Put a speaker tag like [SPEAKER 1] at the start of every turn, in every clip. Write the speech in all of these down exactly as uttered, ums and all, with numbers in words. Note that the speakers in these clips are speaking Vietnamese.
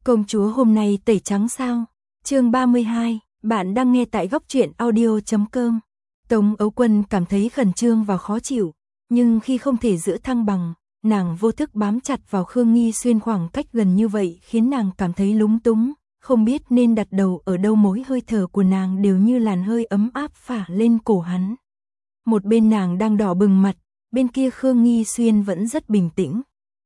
[SPEAKER 1] Công chúa hôm nay tẩy trắng sao? Chương ba mươi hai, bạn đang nghe tại góc truyện audio chấm com. Tống Ấu Quân cảm thấy khẩn trương và khó chịu, nhưng khi không thể giữ thăng bằng, nàng vô thức bám chặt vào Khương Nghi Xuyên, khoảng cách gần như vậy khiến nàng cảm thấy lúng túng, không biết nên đặt đầu ở đâu. Mỗi hơi thở của nàng đều như làn hơi ấm áp phả lên cổ hắn. Một bên nàng đang đỏ bừng mặt, bên kia Khương Nghi Xuyên vẫn rất bình tĩnh.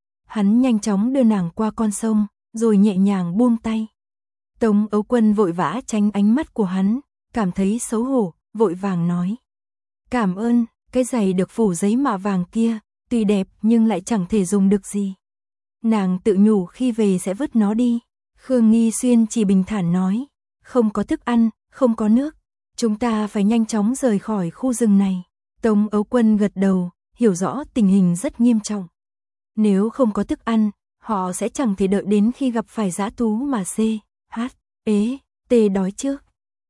[SPEAKER 1] Hắn nhanh chóng đưa nàng qua con sông, rồi nhẹ nhàng buông tay. Tống Ấu Quân vội vã tránh ánh mắt của hắn, cảm thấy xấu hổ, vội vàng nói: "Cảm ơn." Cái giày được phủ giấy mạ vàng kia, tuy đẹp nhưng lại chẳng thể dùng được gì. Nàng tự nhủ khi về sẽ vứt nó đi. Khương Nghi Xuyên chỉ bình thản nói: "Không có thức ăn, không có nước, chúng ta phải nhanh chóng rời khỏi khu rừng này." Tống Ấu Quân gật đầu, hiểu rõ tình hình rất nghiêm trọng. Nếu không có thức ăn, họ sẽ chẳng thể đợi đến khi gặp phải dã thú mà C, H, ế, T đói trước.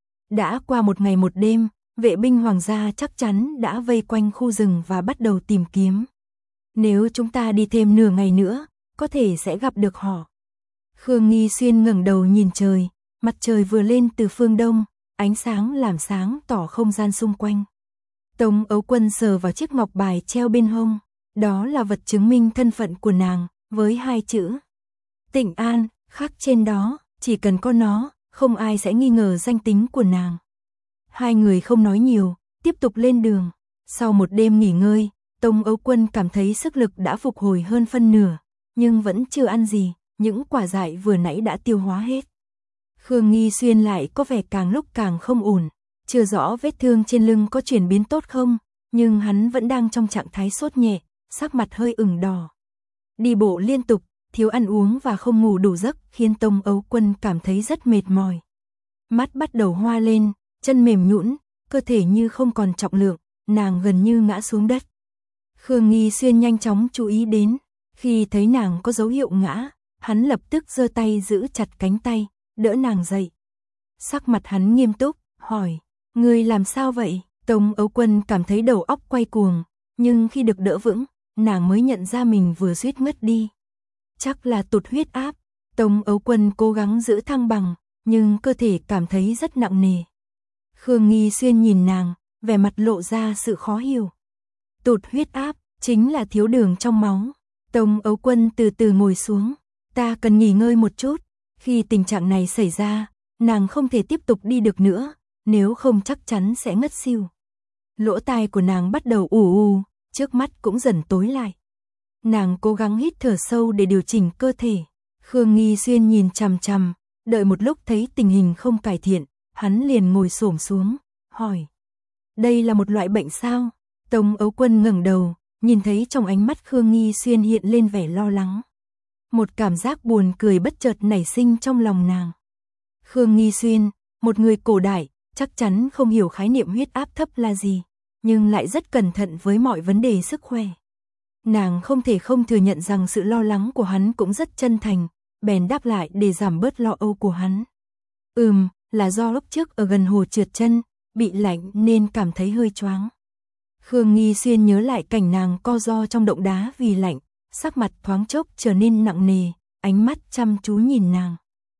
[SPEAKER 1] Đã qua một ngày một đêm, vệ binh hoàng gia chắc chắn đã vây quanh khu rừng và bắt đầu tìm kiếm. Nếu chúng ta đi thêm nửa ngày nữa, có thể sẽ gặp được họ. Khương Nghi Xuyên ngẩng đầu nhìn trời, mặt trời vừa lên từ phương đông, ánh sáng làm sáng tỏ không gian xung quanh. Tống Ấu Quân sờ vào chiếc ngọc bài treo bên hông, đó là vật chứng minh thân phận của nàng, với hai chữ Tịnh An khắc trên đó, chỉ cần có nó, không ai sẽ nghi ngờ danh tính của nàng. Hai người không nói nhiều, tiếp tục lên đường. Sau một đêm nghỉ ngơi, Tống Ấu Quân cảm thấy sức lực đã phục hồi hơn phân nửa, nhưng vẫn chưa ăn gì, những quả dại vừa nãy đã tiêu hóa hết. Khương Nghi Xuyên lại có vẻ càng lúc càng không ổn, chưa rõ vết thương trên lưng có chuyển biến tốt không, nhưng hắn vẫn đang trong trạng thái sốt nhẹ, sắc mặt hơi ửng đỏ. Đi bộ liên tục, thiếu ăn uống và không ngủ đủ giấc khiến Tống Ấu Quân cảm thấy rất mệt mỏi. Mắt bắt đầu hoa lên, chân mềm nhũn, cơ thể như không còn trọng lượng, nàng gần như ngã xuống đất. Khương Nghi Xuyên nhanh chóng chú ý đến, khi thấy nàng có dấu hiệu ngã, hắn lập tức giơ tay giữ chặt cánh tay, đỡ nàng dậy. Sắc mặt hắn nghiêm túc, hỏi: "Ngươi làm sao vậy?" Tống Ấu Quân cảm thấy đầu óc quay cuồng, nhưng khi được đỡ vững, nàng mới nhận ra mình vừa suýt ngất đi. Chắc là tụt huyết áp. Tống Ấu Quân cố gắng giữ thăng bằng, nhưng cơ thể cảm thấy rất nặng nề. Khương Nghi Xuyên nhìn nàng, vẻ mặt lộ ra sự khó hiểu. Tụt huyết áp chính là thiếu đường trong máu. Tống Ấu Quân từ từ ngồi xuống. Ta cần nghỉ ngơi một chút. Khi tình trạng này xảy ra, nàng không thể tiếp tục đi được nữa, nếu không chắc chắn sẽ ngất xỉu. Lỗ tai của nàng bắt đầu ù ù, trước mắt cũng dần tối lại. Nàng cố gắng hít thở sâu để điều chỉnh cơ thể. Khương Nghi Xuyên nhìn chằm chằm, đợi một lúc thấy tình hình không cải thiện, hắn liền ngồi xổm xuống, hỏi: "Đây là một loại bệnh sao?" Tống Ấu Quân ngẩng đầu, nhìn thấy trong ánh mắt Khương Nghi Xuyên hiện lên vẻ lo lắng. Một cảm giác buồn cười bất chợt nảy sinh trong lòng nàng. Khương Nghi Xuyên, một người cổ đại, chắc chắn không hiểu khái niệm huyết áp thấp là gì, nhưng lại rất cẩn thận với mọi vấn đề sức khỏe. Nàng không thể không thừa nhận rằng sự lo lắng của hắn cũng rất chân thành, bèn đáp lại để giảm bớt lo âu của hắn. Ừm, là do lúc trước ở gần hồ trượt chân, bị lạnh nên cảm thấy hơi choáng. Khương Nghi Xuyên nhớ lại cảnh nàng co ro trong động đá vì lạnh, sắc mặt thoáng chốc trở nên nặng nề, ánh mắt chăm chú nhìn nàng.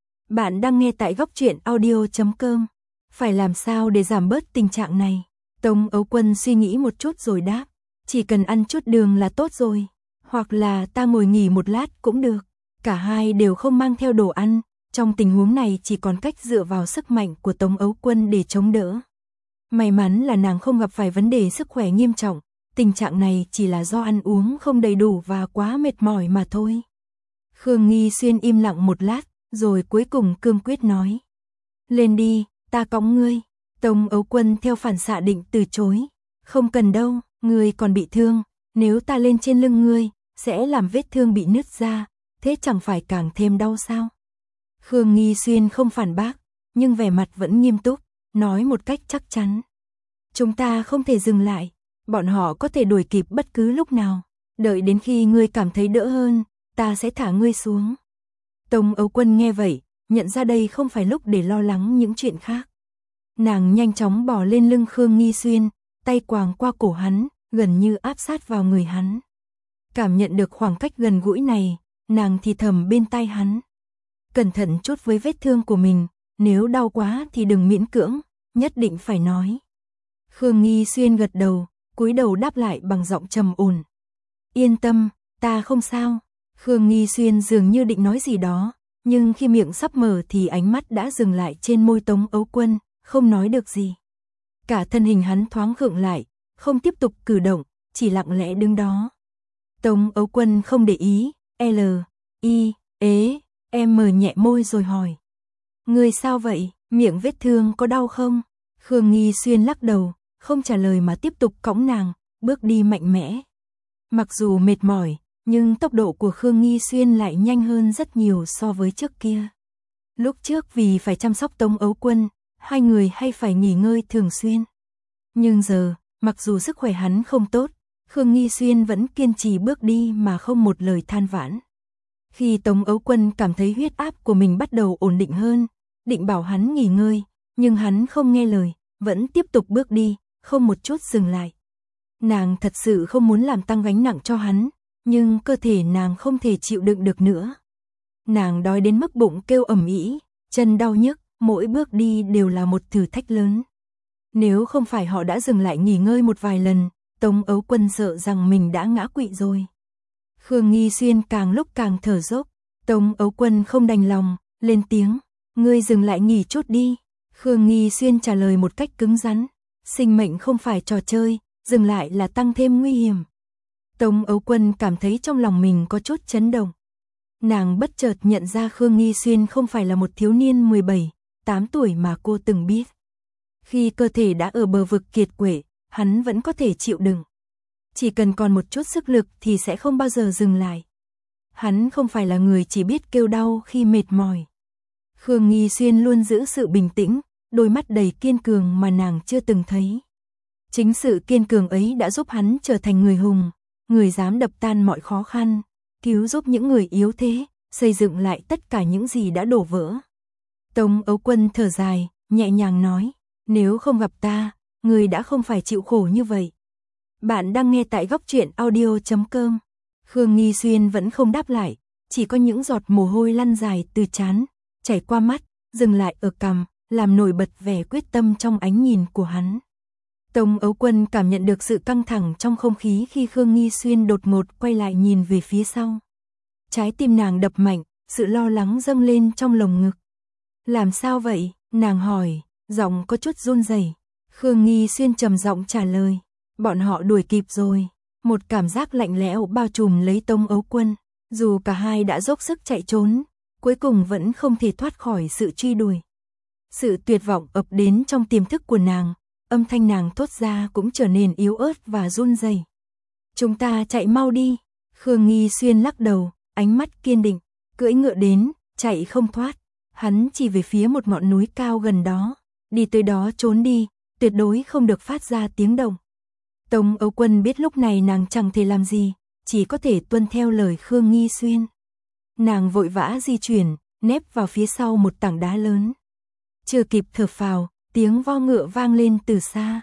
[SPEAKER 1] Bạn đang nghe tại góc truyện audio chấm com. Phải làm sao để giảm bớt tình trạng này? Tống Ấu Quân suy nghĩ một chút rồi đáp: "Chỉ cần ăn chút đường là tốt rồi, hoặc là ta ngồi nghỉ một lát cũng được." Cả hai đều không mang theo đồ ăn, trong tình huống này chỉ còn cách dựa vào sức mạnh của Tống Ấu Quân để chống đỡ. May mắn là nàng không gặp phải vấn đề sức khỏe nghiêm trọng, tình trạng này chỉ là do ăn uống không đầy đủ và quá mệt mỏi mà thôi. Khương Nghi Xuyên im lặng một lát, rồi cuối cùng cương quyết nói: "Lên đi, ta cõng ngươi." Tống Ấu Quân theo phản xạ định từ chối: "Không cần đâu, ngươi còn bị thương, nếu ta lên trên lưng ngươi, sẽ làm vết thương bị nứt ra, thế chẳng phải càng thêm đau sao?" Khương Nghi Xuyên không phản bác, nhưng vẻ mặt vẫn nghiêm túc, nói một cách chắc chắn: "Chúng ta không thể dừng lại, bọn họ có thể đuổi kịp bất cứ lúc nào, đợi đến khi ngươi cảm thấy đỡ hơn, ta sẽ thả ngươi xuống." Tống Ấu Quân nghe vậy, nhận ra đây không phải lúc để lo lắng những chuyện khác. Nàng nhanh chóng bò lên lưng Khương Nghi Xuyên, tay quàng qua cổ hắn, gần như áp sát vào người hắn. Cảm nhận được khoảng cách gần gũi này, nàng thì thầm bên tai hắn: cẩn thận chút với vết thương của mình, nếu đau quá thì đừng miễn cưỡng, nhất định phải nói. Khương Nghi Xuyên gật đầu, cúi đầu đáp lại bằng giọng trầm ổn. Yên tâm, ta không sao. Khương Nghi Xuyên dường như định nói gì đó, nhưng khi miệng sắp mở thì ánh mắt đã dừng lại trên môi Tống Ấu Quân, không nói được gì. Cả thân hình hắn thoáng khựng lại, không tiếp tục cử động, chỉ lặng lẽ đứng đó. Tống Ấu Quân không để ý, L, I, ế, em mờ nhẹ môi rồi hỏi. Ngươi sao vậy, miệng vết thương có đau không? Khương Nghi Xuyên lắc đầu, không trả lời mà tiếp tục cõng nàng, bước đi mạnh mẽ. Mặc dù mệt mỏi, nhưng tốc độ của Khương Nghi Xuyên lại nhanh hơn rất nhiều so với trước kia. Lúc trước vì phải chăm sóc Tống Ấu Quân, hai người hay phải nghỉ ngơi thường xuyên. Nhưng giờ, mặc dù sức khỏe hắn không tốt, Khương Nghi Xuyên vẫn kiên trì bước đi mà không một lời than vãn. Khi Tống Ấu Quân cảm thấy huyết áp của mình bắt đầu ổn định hơn, định bảo hắn nghỉ ngơi, nhưng hắn không nghe lời, vẫn tiếp tục bước đi, không một chút dừng lại. Nàng thật sự không muốn làm tăng gánh nặng cho hắn, nhưng cơ thể nàng không thể chịu đựng được nữa. Nàng đói đến mức bụng kêu ầm ĩ, chân đau nhức, mỗi bước đi đều là một thử thách lớn. Nếu không phải họ đã dừng lại nghỉ ngơi một vài lần, Tống Ấu Quân sợ rằng mình đã ngã quỵ rồi. Khương Nghi Xuyên càng lúc càng thở dốc, Tống Ấu Quân không đành lòng, lên tiếng, ngươi dừng lại nghỉ chút đi. Khương Nghi Xuyên trả lời một cách cứng rắn, sinh mệnh không phải trò chơi, dừng lại là tăng thêm nguy hiểm. Tống Ấu Quân cảm thấy trong lòng mình có chút chấn động. Nàng bất chợt nhận ra Khương Nghi Xuyên không phải là một thiếu niên mười bảy, tám tuổi mà cô từng biết. Khi cơ thể đã ở bờ vực kiệt quệ, hắn vẫn có thể chịu đựng. Chỉ cần còn một chút sức lực thì sẽ không bao giờ dừng lại. Hắn không phải là người chỉ biết kêu đau khi mệt mỏi. Khương Nghi Xuyên luôn giữ sự bình tĩnh, đôi mắt đầy kiên cường mà nàng chưa từng thấy. Chính sự kiên cường ấy đã giúp hắn trở thành người hùng, người dám đập tan mọi khó khăn, cứu giúp những người yếu thế, xây dựng lại tất cả những gì đã đổ vỡ. Tống Ấu Quân thở dài, nhẹ nhàng nói, nếu không gặp ta, người đã không phải chịu khổ như vậy. Bạn đang nghe tại góc truyện audio chấm com. Khương Nghi Xuyên vẫn không đáp lại, chỉ có những giọt mồ hôi lăn dài từ trán, chảy qua mắt, dừng lại ở cằm, làm nổi bật vẻ quyết tâm trong ánh nhìn của hắn. Tống Ấu Quân cảm nhận được sự căng thẳng trong không khí khi Khương Nghi Xuyên đột ngột quay lại nhìn về phía sau. Trái tim nàng đập mạnh, sự lo lắng dâng lên trong lồng ngực. Làm sao vậy? Nàng hỏi, giọng có chút run rẩy. Khương Nghi Xuyên trầm giọng trả lời, bọn họ đuổi kịp rồi. Một cảm giác lạnh lẽo bao trùm lấy Tống Ấu Quân, dù cả hai đã dốc sức chạy trốn, cuối cùng vẫn không thể thoát khỏi sự truy đuổi. Sự tuyệt vọng ập đến trong tiềm thức của nàng, âm thanh nàng thốt ra cũng trở nên yếu ớt và run rẩy. Chúng ta chạy mau đi. Khương Nghi Xuyên lắc đầu, ánh mắt kiên định, cưỡi ngựa đến, chạy không thoát. Hắn chỉ về phía một ngọn núi cao gần đó, đi tới đó trốn đi, tuyệt đối không được phát ra tiếng động. Tống Ấu Quân biết lúc này nàng chẳng thể làm gì, chỉ có thể tuân theo lời Khương Nghi Xuyên. Nàng vội vã di chuyển, nép vào phía sau một tảng đá lớn. Chưa kịp thở phào, tiếng vo ngựa vang lên từ xa.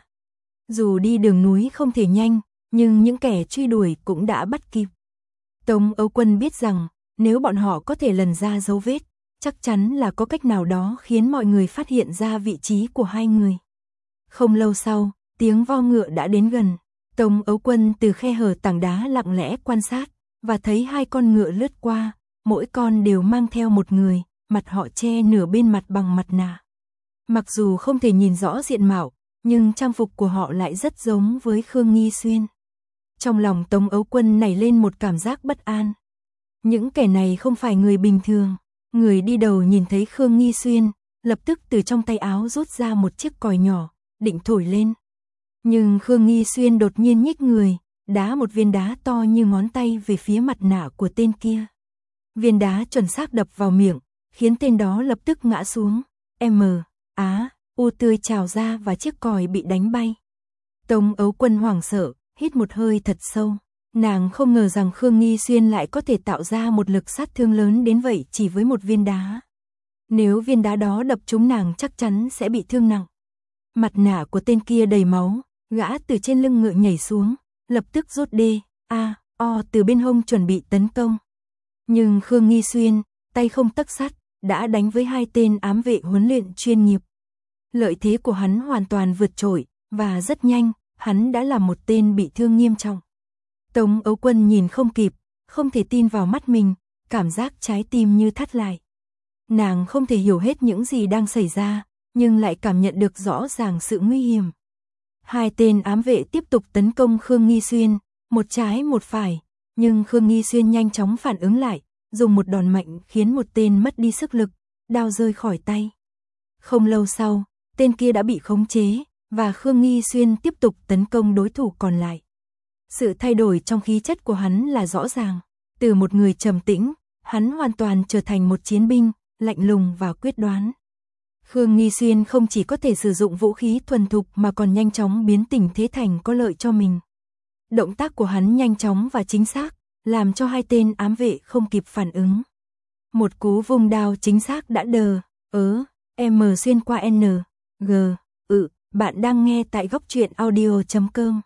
[SPEAKER 1] Dù đi đường núi không thể nhanh, nhưng những kẻ truy đuổi cũng đã bắt kịp. Tống Ấu Quân biết rằng, nếu bọn họ có thể lần ra dấu vết, chắc chắn là có cách nào đó khiến mọi người phát hiện ra vị trí của hai người. Không lâu sau, tiếng vo ngựa đã đến gần. Tống Ấu Quân từ khe hở tảng đá lặng lẽ quan sát, và thấy hai con ngựa lướt qua, mỗi con đều mang theo một người, mặt họ che nửa bên mặt bằng mặt nạ. Mặc dù không thể nhìn rõ diện mạo, nhưng trang phục của họ lại rất giống với Khương Nghi Xuyên. Trong lòng Tống Ấu Quân nảy lên một cảm giác bất an. Những kẻ này không phải người bình thường. Người đi đầu nhìn thấy Khương Nghi Xuyên, lập tức từ trong tay áo rút ra một chiếc còi nhỏ, định thổi lên. Nhưng Khương Nghi Xuyên đột nhiên nhích người, đá một viên đá to như ngón tay về phía mặt nạ của tên kia. Viên đá chuẩn xác đập vào miệng, khiến tên đó lập tức ngã xuống. M, á, u tươi trào ra và chiếc còi bị đánh bay. Tống Ấu Quân hoảng sợ, hít một hơi thật sâu. Nàng không ngờ rằng Khương Nghi Xuyên lại có thể tạo ra một lực sát thương lớn đến vậy chỉ với một viên đá. Nếu viên đá đó đập trúng nàng chắc chắn sẽ bị thương nặng. Mặt nạ của tên kia đầy máu, gã từ trên lưng ngựa nhảy xuống, lập tức rút D, A, O từ bên hông chuẩn bị tấn công. Nhưng Khương Nghi Xuyên, tay không tấc sắt, đã đánh với hai tên ám vệ huấn luyện chuyên nghiệp. Lợi thế của hắn hoàn toàn vượt trội, và rất nhanh, hắn đã là một tên bị thương nghiêm trọng. Tống Ấu Quân nhìn không kịp, không thể tin vào mắt mình, cảm giác trái tim như thắt lại. Nàng không thể hiểu hết những gì đang xảy ra, nhưng lại cảm nhận được rõ ràng sự nguy hiểm. Hai tên ám vệ tiếp tục tấn công Khương Nghi Xuyên, một trái một phải, nhưng Khương Nghi Xuyên nhanh chóng phản ứng lại, dùng một đòn mạnh khiến một tên mất đi sức lực, đao rơi khỏi tay. Không lâu sau, tên kia đã bị khống chế, và Khương Nghi Xuyên tiếp tục tấn công đối thủ còn lại. Sự thay đổi trong khí chất của hắn là rõ ràng, từ một người trầm tĩnh, hắn hoàn toàn trở thành một chiến binh, lạnh lùng và quyết đoán. Khương Nghi Xuyên không chỉ có thể sử dụng vũ khí thuần thục mà còn nhanh chóng biến tình thế thành có lợi cho mình. Động tác của hắn nhanh chóng và chính xác, làm cho hai tên ám vệ không kịp phản ứng. Một cú vung đao chính xác đã đờ, ớ, M xuyên qua N, G, ừ, bạn đang nghe tại góc truyện audio chấm com.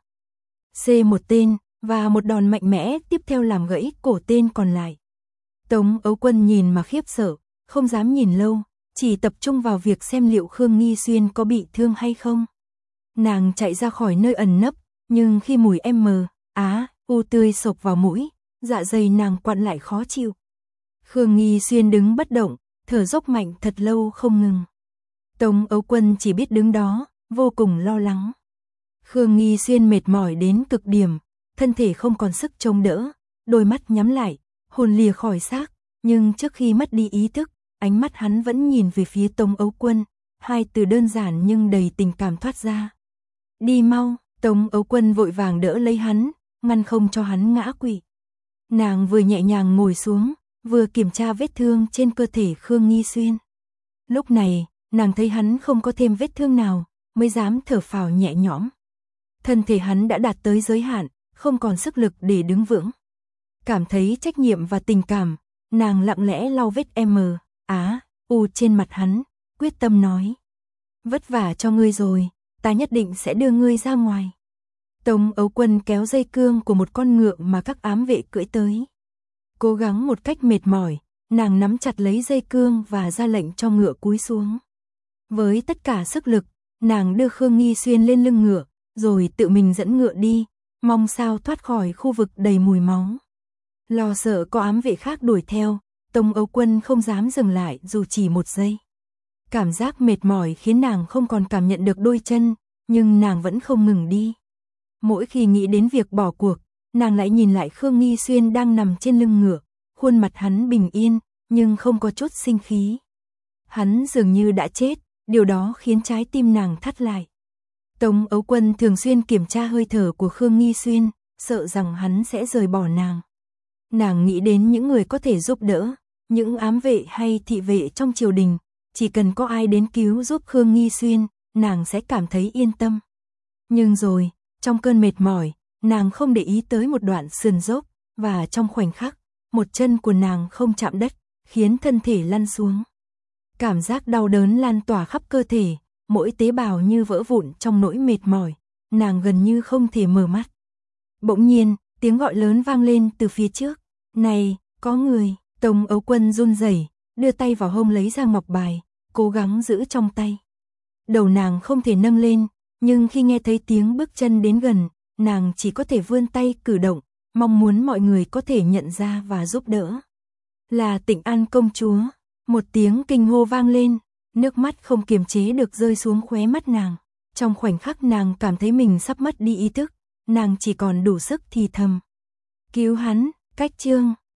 [SPEAKER 1] C một tên, và một đòn mạnh mẽ tiếp theo làm gãy cổ tên còn lại. Tống Ấu Quân nhìn mà khiếp sợ, không dám nhìn lâu, chỉ tập trung vào việc xem liệu Khương Nghi Xuyên có bị thương hay không. Nàng chạy ra khỏi nơi ẩn nấp, nhưng khi mùi M, á, u tươi sộc vào mũi, dạ dày nàng quặn lại khó chịu. Khương Nghi Xuyên đứng bất động, thở dốc mạnh thật lâu không ngừng. Tống Ấu Quân chỉ biết đứng đó, vô cùng lo lắng. Khương Nghi Xuyên mệt mỏi đến cực điểm, thân thể không còn sức chống đỡ, đôi mắt nhắm lại, hồn lìa khỏi xác, nhưng trước khi mất đi ý thức, ánh mắt hắn vẫn nhìn về phía Tống Ấu Quân, hai từ đơn giản nhưng đầy tình cảm thoát ra. Đi mau, Tống Ấu Quân vội vàng đỡ lấy hắn, ngăn không cho hắn ngã quỵ. Nàng vừa nhẹ nhàng ngồi xuống, vừa kiểm tra vết thương trên cơ thể Khương Nghi Xuyên. Lúc này, nàng thấy hắn không có thêm vết thương nào, mới dám thở phào nhẹ nhõm. Thân thể hắn đã đạt tới giới hạn, không còn sức lực để đứng vững. Cảm thấy trách nhiệm và tình cảm, nàng lặng lẽ lau vết M, á, u trên mặt hắn, quyết tâm nói. Vất vả cho ngươi rồi, ta nhất định sẽ đưa ngươi ra ngoài. Tống Ấu Quân kéo dây cương của một con ngựa mà các ám vệ cưỡi tới. Cố gắng một cách mệt mỏi, nàng nắm chặt lấy dây cương và ra lệnh cho ngựa cúi xuống. Với tất cả sức lực, nàng đưa Khương Nghi Xuyên lên lưng ngựa, rồi tự mình dẫn ngựa đi, mong sao thoát khỏi khu vực đầy mùi máu. Lo sợ có ám vệ khác đuổi theo, Tống Ấu Quân không dám dừng lại dù chỉ một giây. Cảm giác mệt mỏi khiến nàng không còn cảm nhận được đôi chân, nhưng nàng vẫn không ngừng đi. Mỗi khi nghĩ đến việc bỏ cuộc, nàng lại nhìn lại Khương Nghi Xuyên đang nằm trên lưng ngựa, khuôn mặt hắn bình yên, nhưng không có chút sinh khí. Hắn dường như đã chết, điều đó khiến trái tim nàng thắt lại. Tống Ấu Quân thường xuyên kiểm tra hơi thở của Khương Nghi Xuyên, sợ rằng hắn sẽ rời bỏ nàng. Nàng nghĩ đến những người có thể giúp đỡ, những ám vệ hay thị vệ trong triều đình, chỉ cần có ai đến cứu giúp Khương Nghi Xuyên, nàng sẽ cảm thấy yên tâm. Nhưng rồi, trong cơn mệt mỏi, nàng không để ý tới một đoạn sườn dốc, và trong khoảnh khắc, một chân của nàng không chạm đất, khiến thân thể lăn xuống. Cảm giác đau đớn lan tỏa khắp cơ thể, mỗi tế bào như vỡ vụn trong nỗi mệt mỏi, nàng gần như không thể mở mắt. Bỗng nhiên, tiếng gọi lớn vang lên từ phía trước. Này, có người. Tống Ấu Quân run rẩy, đưa tay vào hông lấy ra ngọc bài, cố gắng giữ trong tay. Đầu nàng không thể nâng lên, nhưng khi nghe thấy tiếng bước chân đến gần, nàng chỉ có thể vươn tay cử động, mong muốn mọi người có thể nhận ra và giúp đỡ. Là Tịnh An công chúa. Một tiếng kinh hô vang lên, nước mắt không kiềm chế được rơi xuống khóe mắt nàng. Trong khoảnh khắc nàng cảm thấy mình sắp mất đi ý thức, nàng chỉ còn đủ sức thì thầm. Cứu hắn, Cách Chương.